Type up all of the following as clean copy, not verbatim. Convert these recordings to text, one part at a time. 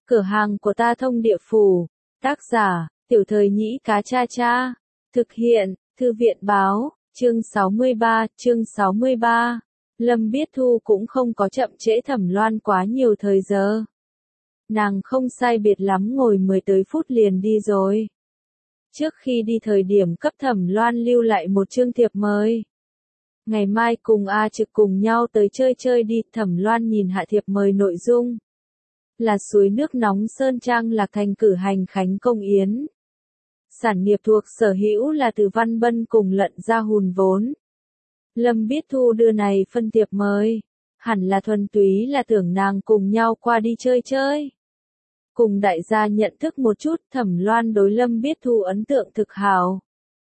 Cửa hàng của ta thông địa phủ. Tác giả, Tiểu Thời Nhĩ Cá Cha Cha. Thực hiện, Thư viện báo, chương 63. Lâm Biết Thu cũng không có chậm trễ Thẩm Loan quá nhiều thời giờ. Nàng không sai biệt lắm ngồi 10 tới phút liền đi rồi. Trước khi đi thời điểm cấp Thẩm Loan lưu lại một chương thiệp mời. Ngày mai cùng A Trực cùng nhau tới chơi đi. Thẩm Loan nhìn hạ thiệp mời nội dung. Là suối nước nóng Sơn Trang Lạc Thành cử hành khánh công yến. Sản nghiệp thuộc sở hữu là từ Văn Bân cùng Lận ra hùn vốn. Lâm Biết Thu đưa này phân thiệp mời. Hẳn là thuần túy là tưởng nàng cùng nhau qua đi chơi. Cùng đại gia nhận thức một chút. Thẩm Loan đối Lâm Biết Thu ấn tượng thực hào.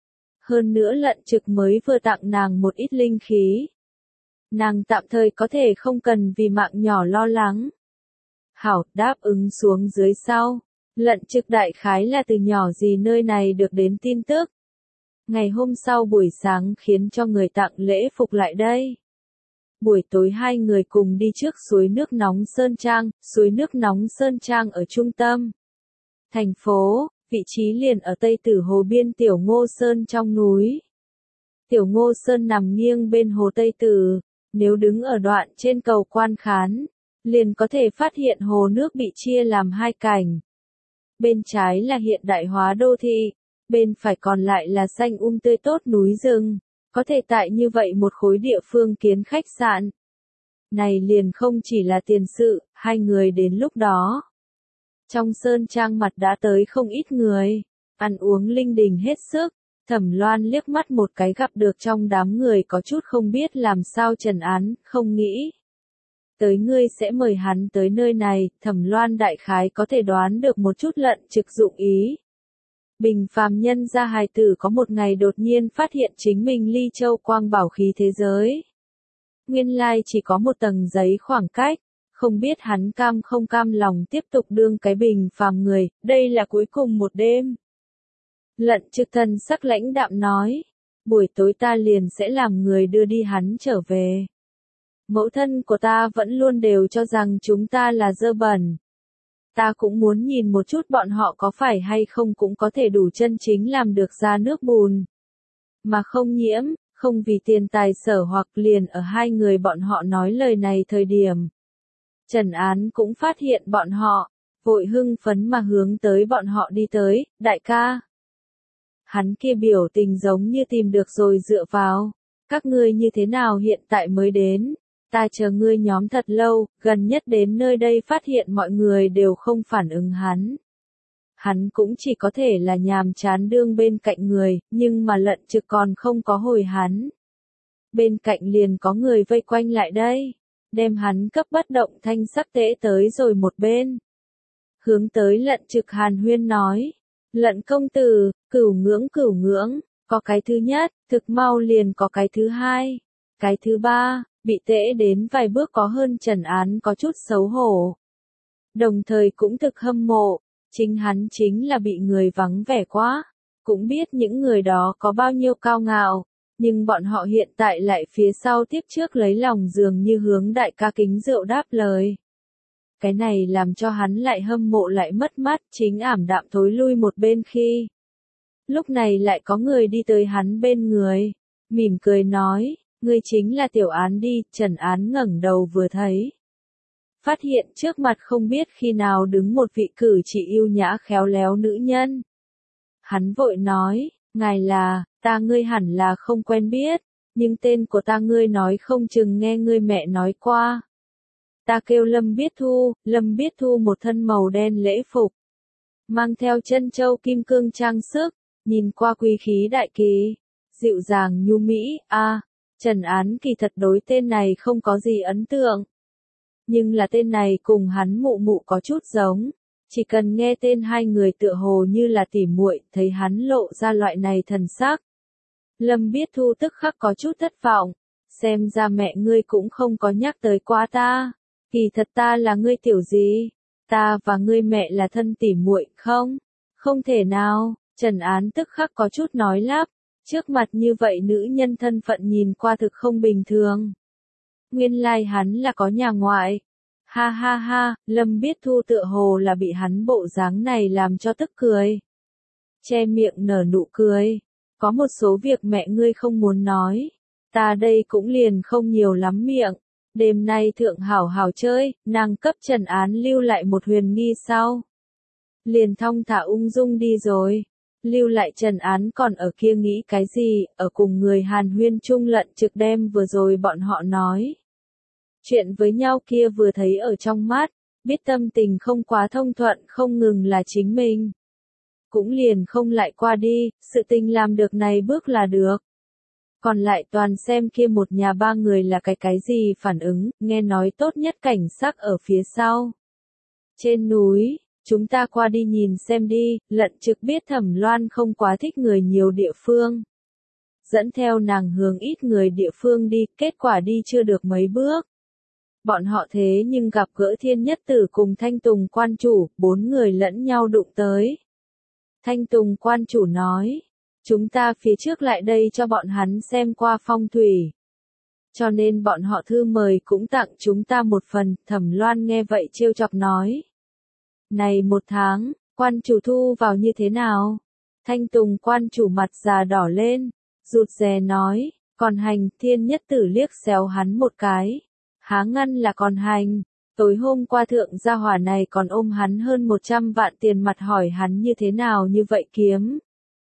Hơn nữa Lận Trực mới vừa tặng nàng một ít linh khí. Nàng tạm thời có thể không cần vì mạng nhỏ lo lắng. Hảo, đáp ứng xuống dưới sau. Lận Trực đại khái là từ nhỏ gì nơi này được đến tin tức. Ngày hôm sau buổi sáng khiến cho người tặng lễ phục lại đây. Buổi tối hai người cùng đi trước suối nước nóng Sơn Trang. Suối nước nóng Sơn Trang ở trung tâm thành phố, vị trí liền ở Tây Tử Hồ biên Tiểu Ngô Sơn trong núi. Tiểu Ngô Sơn nằm nghiêng bên hồ Tây Tử, nếu đứng ở đoạn trên cầu Quan Khán, liền có thể phát hiện hồ nước bị chia làm hai cảnh. Bên trái là hiện đại hóa đô thị, bên phải còn lại là xanh tươi tốt núi rừng, có thể tại như vậy một khối địa phương kiến khách sạn. Này liền không chỉ là tiền sự, hai người đến lúc đó. Trong Sơn Trang mặt đã tới không ít người, ăn uống linh đình hết sức. Thẩm Loan liếc mắt một cái gặp được trong đám người có chút không biết làm sao trần án, không nghĩ. Tới ngươi sẽ mời hắn tới nơi này. Thẩm Loan đại khái có thể đoán được một chút Lận Trực dụng ý. Bình phàm nhân gia hài tử có một ngày đột nhiên phát hiện chính mình ly châu quang bảo khí thế giới. Nguyên lai chỉ có một tầng giấy khoảng cách, không biết hắn cam không cam lòng tiếp tục đương cái bình phàm người, đây là cuối cùng một đêm. Lận Trực thần sắc lãnh đạm nói, buổi tối ta liền sẽ làm người đưa đi hắn trở về. Mẫu thân của ta vẫn luôn đều cho rằng chúng ta là dơ bẩn. Ta cũng muốn nhìn một chút bọn họ có phải hay không cũng có thể đủ chân chính làm được ra nước bùn. Mà không nhiễm, không vì tiền tài sở hoặc liền ở hai người bọn họ nói lời này thời điểm. Trần Án cũng phát hiện bọn họ, vội hưng phấn mà hướng tới bọn họ đi tới, đại ca. Hắn kia biểu tình giống như tìm được rồi dựa vào. Các ngươi như thế nào hiện tại mới đến? Ta chờ ngươi nhóm thật lâu, gần nhất đến nơi đây phát hiện mọi người đều không phản ứng hắn. Hắn cũng chỉ có thể là nhàm chán đương bên cạnh người, nhưng mà Lận Trực còn không có hồi hắn. Bên cạnh liền có người vây quanh lại đây, đem hắn cấp bất động thanh sắc tễ tới rồi một bên. Hướng tới Lận Trực hàn huyên nói, Lận công tử, cửu ngưỡng, có cái thứ nhất, thực mau liền có cái thứ hai, cái thứ ba. Bị tễ đến vài bước có hơn Trần Án có chút xấu hổ. Đồng thời cũng thực hâm mộ, chính hắn chính là bị người vắng vẻ quá, cũng biết những người đó có bao nhiêu cao ngạo, nhưng bọn họ hiện tại lại phía sau tiếp trước lấy lòng dường như hướng đại ca kính rượu đáp lời. Cái này làm cho hắn lại hâm mộ lại mất mắt, chính ảm đạm thối lui một bên khi. Lúc này lại có người đi tới hắn bên người, mỉm cười nói. Ngươi chính là Tiểu Án đi. Trần Án ngẩng đầu vừa thấy. Phát hiện trước mặt không biết khi nào đứng một vị cử chỉ yêu nhã khéo léo nữ nhân. Hắn vội nói, ngài là, ta ngươi hẳn là không quen biết, nhưng tên của ta ngươi nói không chừng nghe ngươi mẹ nói qua. Ta kêu Lâm Biết Thu một thân màu đen lễ phục. Mang theo chân châu kim cương trang sức, nhìn qua quý khí đại kỳ, dịu dàng nhu mỹ, Trần Án kỳ thật đối tên này không có gì ấn tượng. Nhưng là tên này cùng hắn mụ mụ có chút giống. Chỉ cần nghe tên hai người tựa hồ như là tỉ muội, thấy hắn lộ ra loại này thần sắc. Lâm Biết Thu tức khắc có chút thất vọng. Xem ra mẹ ngươi cũng không có nhắc tới qua ta. Kỳ thật ta là ngươi tiểu gì? Ta và ngươi mẹ là thân tỉ muội không? Không thể nào. Trần Án tức khắc có chút nói lắp. Trước mặt như vậy nữ nhân thân phận nhìn qua thực không bình thường. Nguyên lai hắn là có nhà ngoại. Ha ha ha, Lâm Biết Thu tựa hồ là bị hắn bộ dáng này làm cho tức cười. Che miệng nở nụ cười. Có một số việc mẹ ngươi không muốn nói. Ta đây cũng liền không nhiều lắm miệng. Đêm nay thượng hảo hảo chơi, nàng cấp Trần Án lưu lại một huyền nghi sau. Liền thong thả ung dung đi rồi. Lưu lại Trần Án còn ở kia nghĩ cái gì, ở cùng người Hàn Huyên chung lận trực đem vừa rồi bọn họ nói. Chuyện với nhau kia vừa thấy ở trong mắt, biết tâm tình không quá thông thuận không ngừng là chính mình. Cũng liền không lại qua đi, sự tình làm được này bước là được. Còn lại toàn xem kia một nhà ba người là cái gì phản ứng, nghe nói tốt nhất cảnh sắc ở phía sau. Trên núi, chúng ta qua đi nhìn xem đi, lận trực biết Thẩm Loan không quá thích người nhiều địa phương. Dẫn theo nàng hướng ít người địa phương đi, kết quả đi chưa được mấy bước. Bọn họ thế nhưng gặp gỡ Thiên Nhất Tử cùng Thanh Tùng quan chủ, 4 người lẫn nhau đụng tới. Thanh Tùng quan chủ nói, chúng ta phía trước lại đây cho bọn hắn xem qua phong thủy. Cho nên bọn họ thư mời cũng tặng chúng ta một phần, Thẩm Loan nghe vậy trêu chọc nói. Này 1 tháng, quan chủ thu vào như thế nào? Thanh Tùng quan chủ mặt già đỏ lên, rụt rè nói, còn hành, Thiên Nhất Tử liếc xéo hắn một cái. Há ngăn là còn hành, tối hôm qua thượng gia hỏa này còn ôm hắn hơn 100 vạn tiền mặt hỏi hắn như thế nào như vậy kiếm.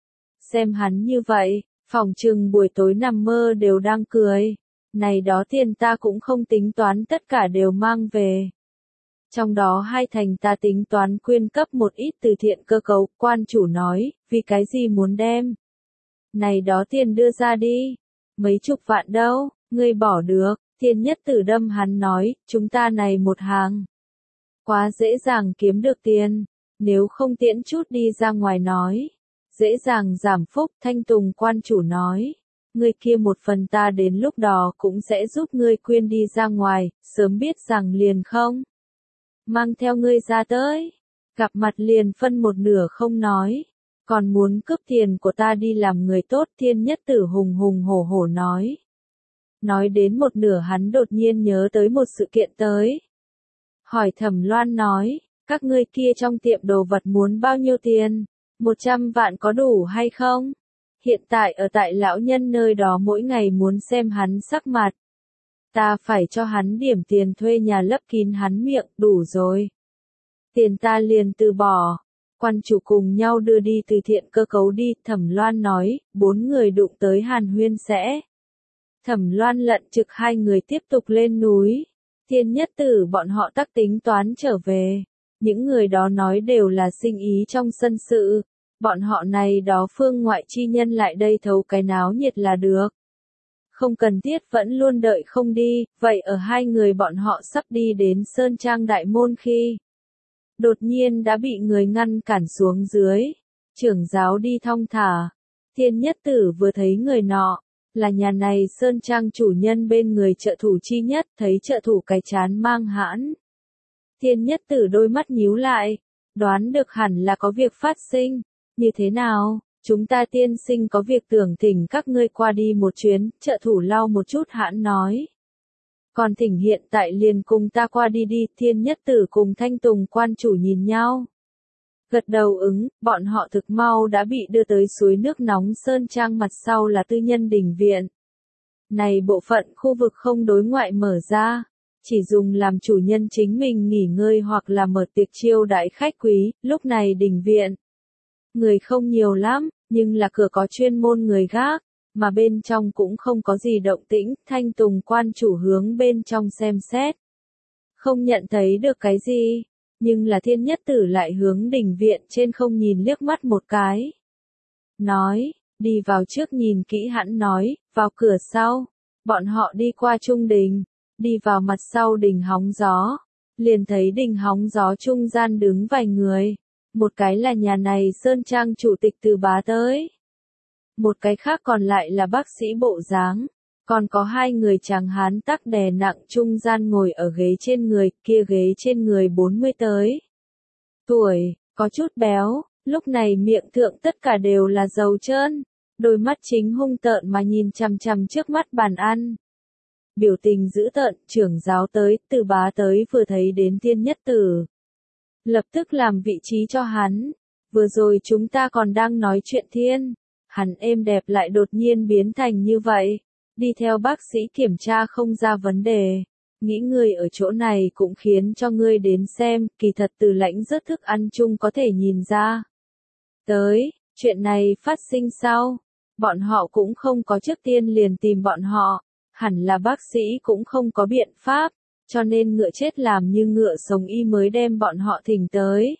Xem hắn như vậy, phỏng chừng buổi tối nằm mơ đều đang cười. Này đó tiền ta cũng không tính toán tất cả đều mang về. Trong đó 2 thành ta tính toán quyên cấp một ít từ thiện cơ cấu, quan chủ nói, vì cái gì muốn đem. Này đó tiền đưa ra đi, mấy chục vạn đâu, ngươi bỏ được. Thiên Nhất Tử đâm hắn nói, chúng ta này một hàng. Quá dễ dàng kiếm được tiền, nếu không tiễn chút đi ra ngoài nói. Dễ dàng giảm phúc, Thanh Tùng quan chủ nói. Ngươi kia một phần ta đến lúc đó cũng sẽ giúp ngươi quyên đi ra ngoài, sớm biết rằng liền không. Mang theo ngươi ra tới, gặp mặt liền phân một nửa không nói. Còn muốn cướp tiền của ta đi làm người tốt, Thiên Nhất Tử hùng hùng hổ hổ nói. Nói đến một nửa hắn đột nhiên nhớ tới một sự kiện tới. Hỏi Thẩm Loan nói, các ngươi kia trong tiệm đồ vật muốn bao nhiêu tiền? 100 vạn có đủ hay không? Hiện tại ở tại lão nhân nơi đó mỗi ngày muốn xem hắn sắc mặt. Ta phải cho hắn điểm tiền thuê nhà lấp kín hắn miệng, đủ rồi. Tiền ta liền từ bỏ. Quan chủ cùng nhau đưa đi từ thiện cơ cấu đi, Thẩm Loan nói, 4 người đụng tới Hàn Huyên sẽ. Thẩm Loan lận trực 2 người tiếp tục lên núi. Thiên Nhất Tử bọn họ tắc tính toán trở về. Những người đó nói đều là sinh ý trong sân sự. Bọn họ này đó phương ngoại chi nhân lại đây thấu cái náo nhiệt là được. Không cần thiết vẫn luôn đợi không đi, vậy ở 2 người bọn họ sắp đi đến Sơn Trang Đại Môn khi. Đột nhiên đã bị người ngăn cản xuống dưới. Trưởng giáo đi thong thả. Thiên Nhất Tử vừa thấy người nọ. Là nhà này Sơn Trang chủ nhân bên người trợ thủ chi nhất, thấy trợ thủ cái chán mang hãn. Thiên Nhất Tử đôi mắt nhíu lại, đoán được hẳn là có việc phát sinh. Như thế nào, chúng ta tiên sinh có việc tưởng thỉnh các ngươi qua đi một chuyến, trợ thủ lau một chút hãn nói. Còn thỉnh hiện tại liền cùng ta qua đi đi, Thiên Nhất Tử cùng Thanh Tùng quan chủ nhìn nhau. Gật đầu ứng, bọn họ thực mau đã bị đưa tới suối nước nóng Sơn Trang mặt sau là tư nhân đình viện. Này bộ phận khu vực không đối ngoại mở ra, chỉ dùng làm chủ nhân chính mình nghỉ ngơi hoặc là mở tiệc chiêu đãi khách quý, lúc này đình viện. Người không nhiều lắm, nhưng là cửa có chuyên môn người gác, mà bên trong cũng không có gì động tĩnh, Thanh Tùng quan chủ hướng bên trong xem xét. Không nhận thấy được cái gì. Nhưng là Thiên Nhất Tử lại hướng đình viện trên không nhìn liếc mắt một cái. Nói, đi vào trước nhìn kỹ hẳn nói, vào cửa sau. Bọn họ đi qua trung đình, đi vào mặt sau đình hóng gió. Liền thấy đình hóng gió trung gian đứng vài người. Một cái là nhà này Sơn Trang chủ tịch Từ Bá tới. Một cái khác còn lại là bác sĩ bộ dáng. Còn có 2 người tráng hán tắc đè nặng trung gian ngồi ở ghế trên người, kia ghế trên người 40 tới. Tuổi, có chút béo, lúc này miệng thượng tất cả đều là dầu trơn, đôi mắt chính hung tợn mà nhìn chằm chằm trước mắt bàn ăn. biểu tình dữ tợn, trưởng giáo tới, Từ Bá tới vừa thấy đến Thiên Nhất Tử. Lập tức làm vị trí cho hắn, vừa rồi chúng ta còn đang nói chuyện thiên, hắn êm đẹp lại đột nhiên biến thành như vậy, đi theo bác sĩ kiểm tra không ra vấn đề, nghĩ ngươi ở chỗ này cũng khiến cho ngươi đến xem, kỳ thật Từ Lãnh rất thức ăn chung có thể nhìn ra. Tới, chuyện này phát sinh sau, bọn họ cũng không có trước tiên liền tìm bọn họ, hẳn là bác sĩ cũng không có biện pháp, cho nên ngựa chết làm như ngựa sống y mới đem bọn họ thỉnh tới.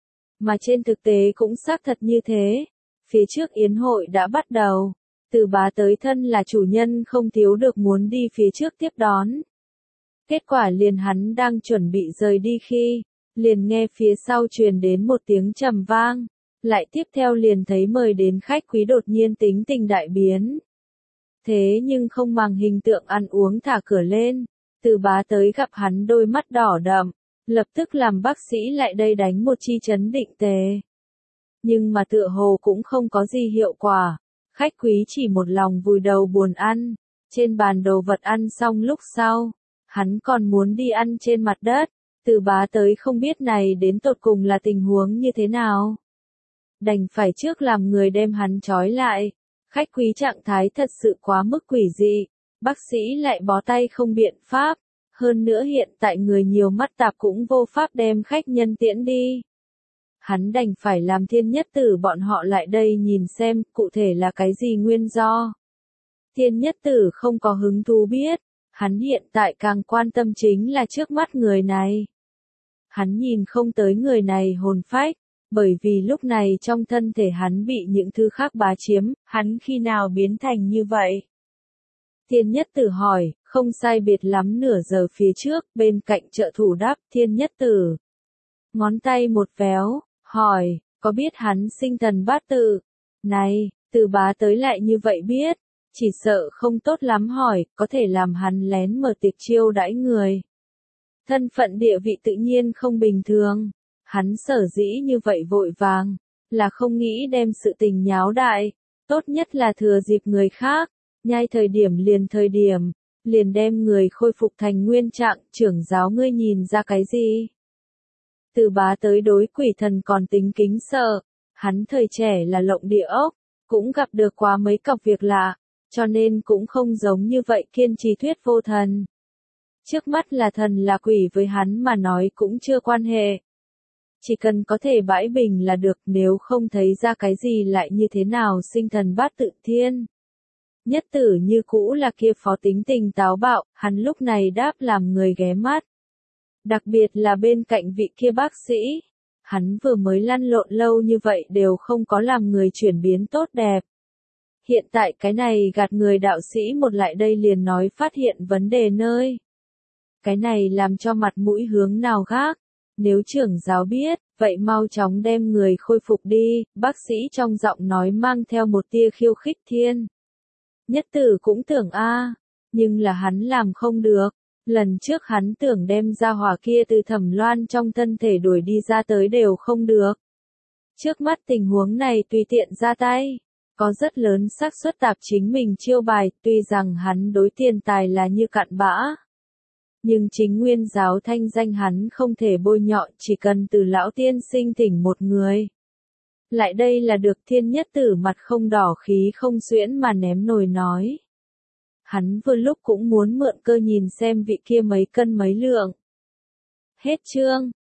Mà trên thực tế cũng xác thật như thế, phía trước yến hội đã bắt đầu, Từ Bá tới thân là chủ nhân không thiếu được muốn đi phía trước tiếp đón. Kết quả liền hắn đang chuẩn bị rời đi khi, liền nghe phía sau truyền đến một tiếng trầm vang, lại tiếp theo liền thấy mời đến khách quý đột nhiên tính tình đại biến. Thế nhưng không màng hình tượng ăn uống thả cửa lên, Từ Bá tới gặp hắn đôi mắt đỏ đậm, lập tức làm bác sĩ lại đây đánh một chi chấn định tề. Nhưng mà tựa hồ cũng không có gì hiệu quả, khách quý chỉ một lòng vùi đầu buồn ăn, trên bàn đồ vật ăn xong lúc sau, hắn còn muốn đi ăn trên mặt đất, Từ Bá tới không biết này đến tột cùng là tình huống như thế nào. Đành phải trước làm người đem hắn trói lại, khách quý trạng thái thật sự quá mức quỷ dị, bác sĩ lại bó tay không biện pháp, hơn nữa hiện tại người nhiều mắt tạp cũng vô pháp đem khách nhân tiễn đi. Hắn đành phải làm Thiên Nhất Tử bọn họ lại đây nhìn xem cụ thể là cái gì nguyên do. Thiên Nhất Tử không có hứng thú biết, hắn hiện tại càng quan tâm chính là trước mắt người này. Hắn nhìn không tới người này hồn phách, bởi vì lúc này trong thân thể hắn bị những thứ khác bá chiếm, hắn khi nào biến thành như vậy? Thiên Nhất Tử hỏi, không sai biệt lắm nửa giờ phía trước, bên cạnh trợ thủ đáp, Thiên Nhất Tử. Ngón tay một véo, hỏi, có biết hắn sinh thần bát tự? Này, Từ Bá tới lại như vậy biết, chỉ sợ không tốt lắm hỏi, có thể làm hắn lén mở tiệc chiêu đãi người. Thân phận địa vị tự nhiên không bình thường, hắn sở dĩ như vậy vội vàng, là không nghĩ đem sự tình nháo đại, tốt nhất là thừa dịp người khác, nhai thời điểm, liền đem người khôi phục thành nguyên trạng, trưởng giáo ngươi nhìn ra cái gì? Từ Bá tới đối quỷ thần còn tính kính sợ, hắn thời trẻ là lộng địa ốc, cũng gặp được quá mấy cọc việc lạ, cho nên cũng không giống như vậy kiên trì thuyết vô thần. Trước mắt là thần là quỷ với hắn mà nói cũng chưa quan hệ. Chỉ cần có thể bãi bình là được, nếu không thấy ra cái gì lại như thế nào sinh thần bát tự thiên. Nhất Tử như cũ là kia phó tính tình táo bạo, hắn lúc này đáp làm người ghé mắt. Đặc biệt là bên cạnh vị kia bác sĩ, hắn vừa mới lăn lộn lâu như vậy đều không có làm người chuyển biến tốt đẹp. Hiện tại cái này gạt người đạo sĩ một lại đây liền nói phát hiện vấn đề nơi. Cái này làm cho mặt mũi hướng nào khác. Nếu trưởng giáo biết, vậy mau chóng đem người khôi phục đi, bác sĩ trong giọng nói mang theo một tia khiêu khích thiên. Nhất Tử cũng tưởng nhưng là hắn làm không được. Lần trước hắn tưởng đem ra hỏa kia từ Thẩm Loan trong thân thể đuổi đi ra tới đều không được. Trước mắt tình huống này tùy tiện ra tay, có rất lớn xác suất tạp chính mình chiêu bài, tuy rằng hắn đối tiền tài là như cặn bã. Nhưng chính nguyên giáo thanh danh hắn không thể bôi nhọ, chỉ cần từ lão tiên sinh thỉnh một người. Lại đây là được. Thiên Nhất Tử mặt không đỏ khí không xuyễn mà ném nồi nói. Hắn vừa lúc cũng muốn mượn cơ nhìn xem vị kia mấy cân mấy lượng. Hết chương.